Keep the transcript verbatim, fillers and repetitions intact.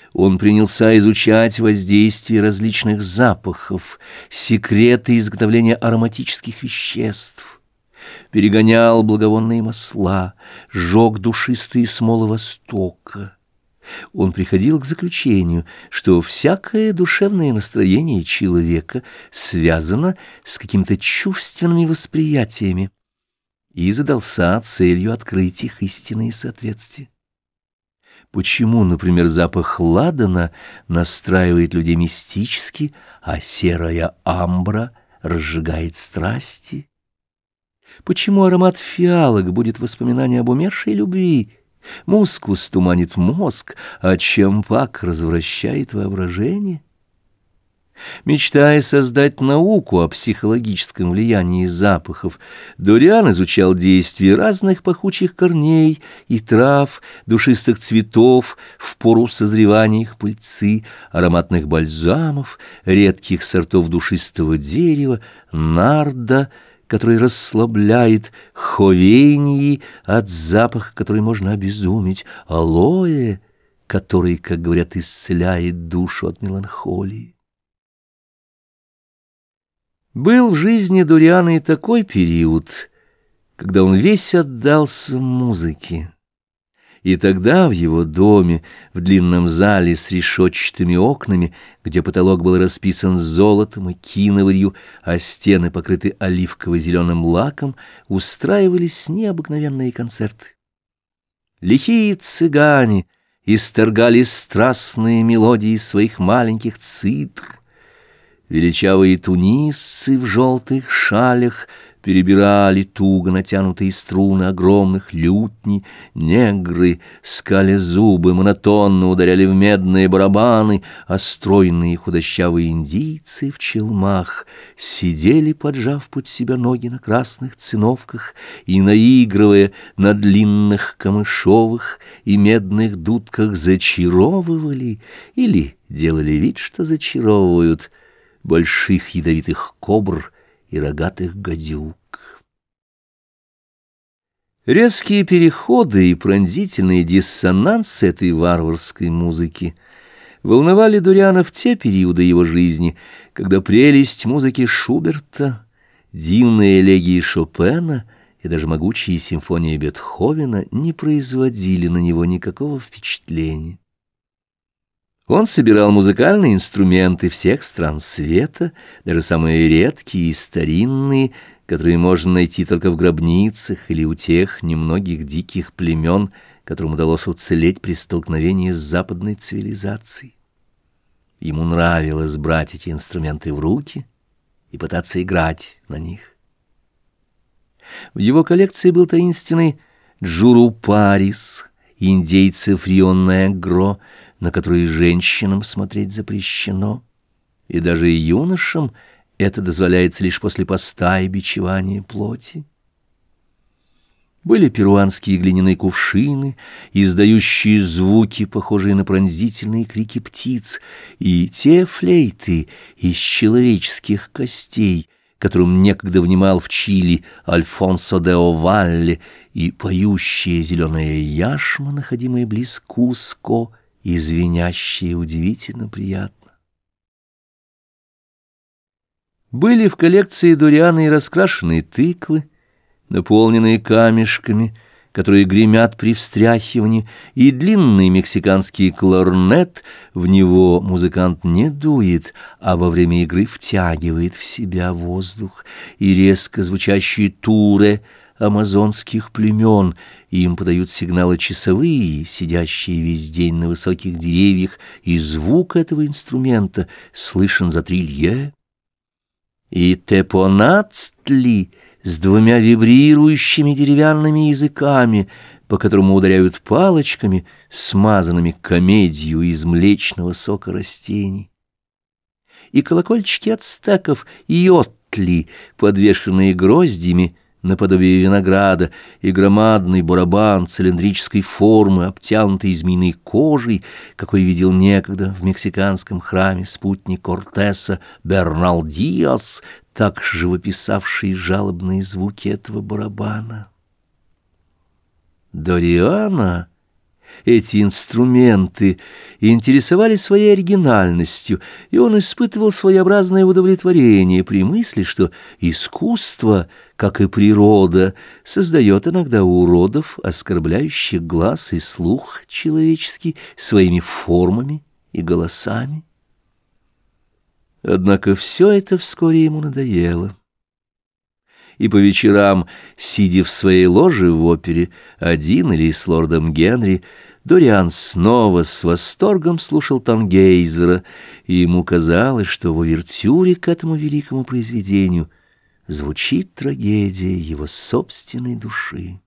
Он принялся изучать воздействие различных запахов, секреты изготовления ароматических веществ, перегонял благовонные масла, жег душистые смолы Востока. Он приходил к заключению, что всякое душевное настроение человека связано с какими-то чувственными восприятиями, и задался целью открыть их истинные соответствия. Почему, например, запах ладана настраивает людей мистически, а серая амбра разжигает страсти? Почему аромат фиалок будет воспоминание об умершей любви, мускус туманит мозг, а чампак развращает воображение? Мечтая создать науку о психологическом влиянии запахов, Дориан изучал действия разных пахучих корней и трав, душистых цветов в пору созревания их пыльцы, ароматных бальзамов, редких сортов душистого дерева, нарда, который расслабляет, ховейнии, от запаха, который можно обезуметь, алоэ, который, как говорят, исцеляет душу от меланхолии. Был в жизни Дориана и такой период, когда он весь отдался музыке. И тогда в его доме, в длинном зале с решетчатыми окнами, где потолок был расписан золотом и киноварью, а стены покрыты оливково-зеленым лаком, устраивались необыкновенные концерты. Лихие цыгане исторгали страстные мелодии из своих маленьких цитр. Величавые тунисцы в желтых шалях перебирали туго натянутые струны огромных лютней, негры, скаля зубы, монотонно ударяли в медные барабаны, а стройные худощавые индийцы в челмах сидели, поджав под себя ноги на красных циновках и, наигрывая на длинных камышовых и медных дудках, зачаровывали или делали вид, что зачаровывают больших ядовитых кобр и рогатых гадюк. Резкие переходы и пронзительные диссонансы этой варварской музыки волновали Дориана в те периоды его жизни, когда прелесть музыки Шуберта, дивные элегии Шопена и даже могучие симфонии Бетховена не производили на него никакого впечатления. Он собирал музыкальные инструменты всех стран света, даже самые редкие и старинные, которые можно найти только в гробницах или у тех немногих диких племен, которым удалось уцелеть при столкновении с западной цивилизацией. Ему нравилось брать эти инструменты в руки и пытаться играть на них. В его коллекции был таинственный Джуру Парис, индейцев Рио-Негро, на которые женщинам смотреть запрещено, и даже и юношам это дозволяется лишь после поста и бичевания плоти. Были перуанские глиняные кувшины, издающие звуки, похожие на пронзительные крики птиц, и те флейты из человеческих костей, которым некогда внимал в Чили Альфонсо де Овалле, и поющая зеленая яшма, находимая близ Куско, и звенящие удивительно приятно. Были в коллекции Дориана и раскрашенные тыквы, наполненные камешками, которые гремят при встряхивании, и длинный мексиканский кларнет. В него музыкант не дует, а во время игры втягивает в себя воздух, и резко звучащие туре амазонских племен. Им подают сигналы часовые, сидящие весь день на высоких деревьях, и звук этого инструмента слышен за три лье. И тепонацтли с двумя вибрирующими деревянными языками, по которому ударяют палочками, смазанными комедию из млечного сока растений. И колокольчики ацтеков йотли, подвешенные гроздьями, наподобие винограда, и громадный барабан цилиндрической формы, обтянутый змеиной кожей, какой видел некогда в мексиканском храме спутник Кортеса Бернал Диас, так живописавший жалобные звуки этого барабана. Дориана Эти инструменты интересовали своей оригинальностью, и он испытывал своеобразное удовлетворение при мысли, что искусство, как и природа, создает иногда уродов, оскорбляющих глаз и слух человеческий своими формами и голосами. Однако все это вскоре ему надоело. И по вечерам, сидя в своей ложе в опере, один или с лордом Генри, Дориан снова с восторгом слушал Тангейзера, и ему казалось, что в увертюре к этому великому произведению звучит трагедия его собственной души.